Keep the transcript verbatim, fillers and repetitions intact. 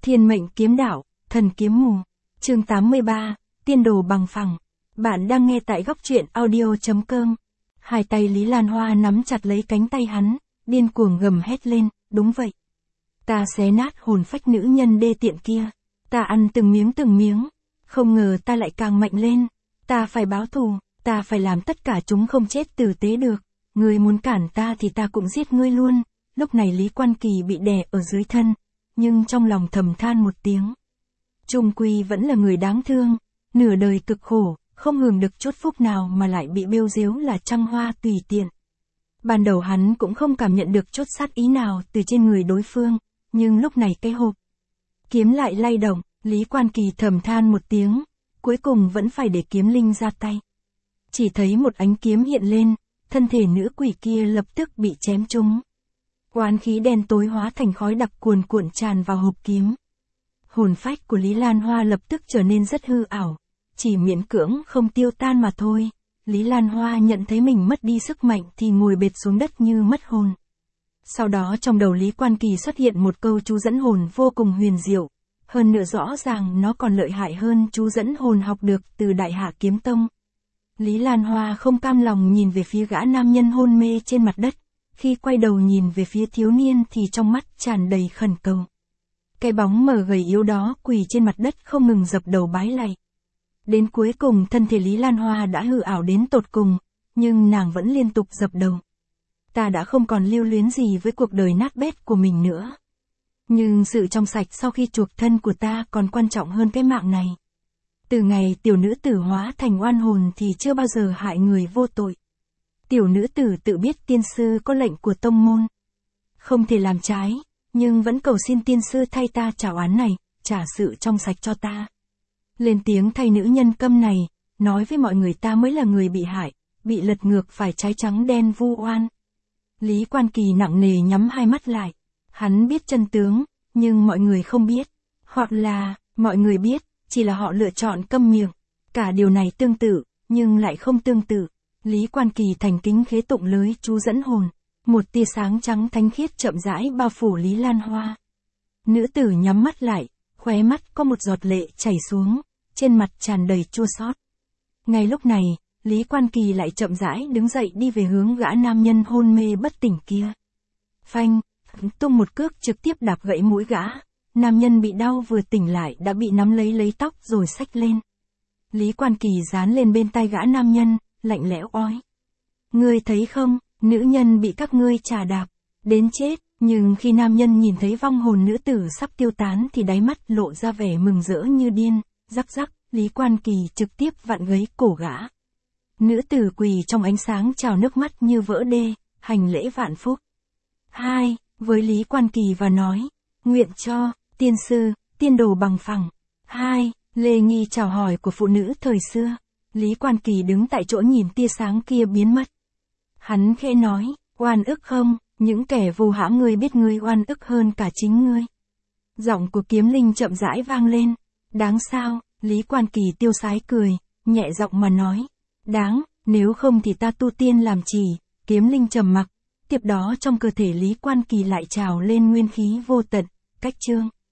Thiên mệnh kiếm đạo, thần kiếm mù. Chương tám mươi ba, tiên đồ bằng phẳng. Bạn đang nghe tại góc truyện audio.com. Hai tay Lý Lan Hoa nắm chặt lấy cánh tay hắn, điên cuồng gầm hét lên, đúng vậy. Ta xé nát hồn phách nữ nhân đê tiện kia. Ta ăn từng miếng từng miếng. Không ngờ ta lại càng mạnh lên. Ta phải báo thù, ta phải làm tất cả chúng không chết tử tế được. Ngươi muốn cản ta thì ta cũng giết ngươi luôn. Lúc này Lý Quan Kỳ bị đè ở dưới thân, nhưng trong lòng thầm than một tiếng. Trung quy vẫn là người đáng thương, nửa đời cực khổ, không hưởng được chút phúc nào mà lại bị bêu diếu là trăng hoa tùy tiện. Ban đầu hắn cũng không cảm nhận được chút sát ý nào từ trên người đối phương, nhưng lúc này cái hộp kiếm lại lay động, Lý Quan Kỳ thầm than một tiếng, cuối cùng vẫn phải để kiếm linh ra tay. Chỉ thấy một ánh kiếm hiện lên, thân thể nữ quỷ kia lập tức bị chém trúng. Oán khí đen tối hóa thành khói đặc cuồn cuộn tràn vào hộp kiếm. Hồn phách của Lý Lan Hoa lập tức trở nên rất hư ảo, chỉ miễn cưỡng không tiêu tan mà thôi. Lý Lan Hoa nhận thấy mình mất đi sức mạnh thì ngồi bệt xuống đất như mất hồn. Sau đó trong đầu Lý Quan Kỳ xuất hiện một câu chú dẫn hồn vô cùng huyền diệu, hơn nữa rõ ràng nó còn lợi hại hơn chú dẫn hồn học được từ Đại Hạ Kiếm Tông. Lý Lan Hoa không cam lòng nhìn về phía gã nam nhân hôn mê trên mặt đất, khi quay đầu nhìn về phía thiếu niên thì trong mắt tràn đầy khẩn cầu. Cái bóng mờ gầy yếu đó quỳ trên mặt đất không ngừng dập đầu bái lạy. Đến cuối cùng thân thể Lý Lan Hoa đã hư ảo đến tột cùng, nhưng nàng vẫn liên tục dập đầu. Ta đã không còn lưu luyến gì với cuộc đời nát bét của mình nữa. Nhưng sự trong sạch sau khi chuộc thân của ta còn quan trọng hơn cái mạng này. Từ ngày tiểu nữ tử hóa thành oan hồn thì chưa bao giờ hại người vô tội. Tiểu nữ tử tự biết tiên sư có lệnh của tông môn, không thể làm trái, nhưng vẫn cầu xin tiên sư thay ta trả oán này, trả sự trong sạch cho ta. Lên tiếng thay nữ nhân câm này, nói với mọi người ta mới là người bị hại, bị lật ngược phải trái trắng đen vu oan. Lý Quan Kỳ nặng nề nhắm hai mắt lại, hắn biết chân tướng, nhưng mọi người không biết, hoặc là, mọi người biết, chỉ là họ lựa chọn câm miệng. Cả điều này tương tự, nhưng lại không tương tự. Lý Quan Kỳ thành kính khế tụng lưới chú dẫn hồn, một tia sáng trắng thánh khiết chậm rãi bao phủ Lý Lan Hoa. Nữ tử nhắm mắt lại, khóe mắt có một giọt lệ chảy xuống, trên mặt tràn đầy chua xót. Ngay lúc này, Lý Quan Kỳ lại chậm rãi đứng dậy đi về hướng gã nam nhân hôn mê bất tỉnh kia. Phanh, tung một cước trực tiếp đạp gãy mũi gã, nam nhân bị đau vừa tỉnh lại đã bị nắm lấy lấy tóc rồi xách lên. Lý Quan Kỳ dán lên bên tai gã nam nhân, lạnh lẽo ói. Ngươi thấy không, nữ nhân bị các ngươi chà đạp, đến chết, nhưng khi nam nhân nhìn thấy vong hồn nữ tử sắp tiêu tán thì đáy mắt lộ ra vẻ mừng rỡ như điên, rắc rắc, Lý Quan Kỳ trực tiếp vặn gấy cổ gã. Nữ tử quỳ trong ánh sáng trào nước mắt như vỡ đê, hành lễ vạn phúc. Hai, với Lý Quan Kỳ và nói, nguyện cho, tiên sư, tiên đồ bằng phẳng. Hai, lê nghi chào hỏi của phụ nữ thời xưa. Lý Quan Kỳ đứng tại chỗ nhìn tia sáng kia biến mất. Hắn khẽ nói, oan ức không, những kẻ vu hãm ngươi biết ngươi oan ức hơn cả chính ngươi. Giọng của kiếm linh chậm rãi vang lên. Đáng sao, Lý Quan Kỳ tiêu sái cười, nhẹ giọng mà nói. Đáng, nếu không thì ta tu tiên làm chỉ. Kiếm linh trầm mặc, tiếp đó trong cơ thể Lý Quan Kỳ lại trào lên nguyên khí vô tận, cách chương.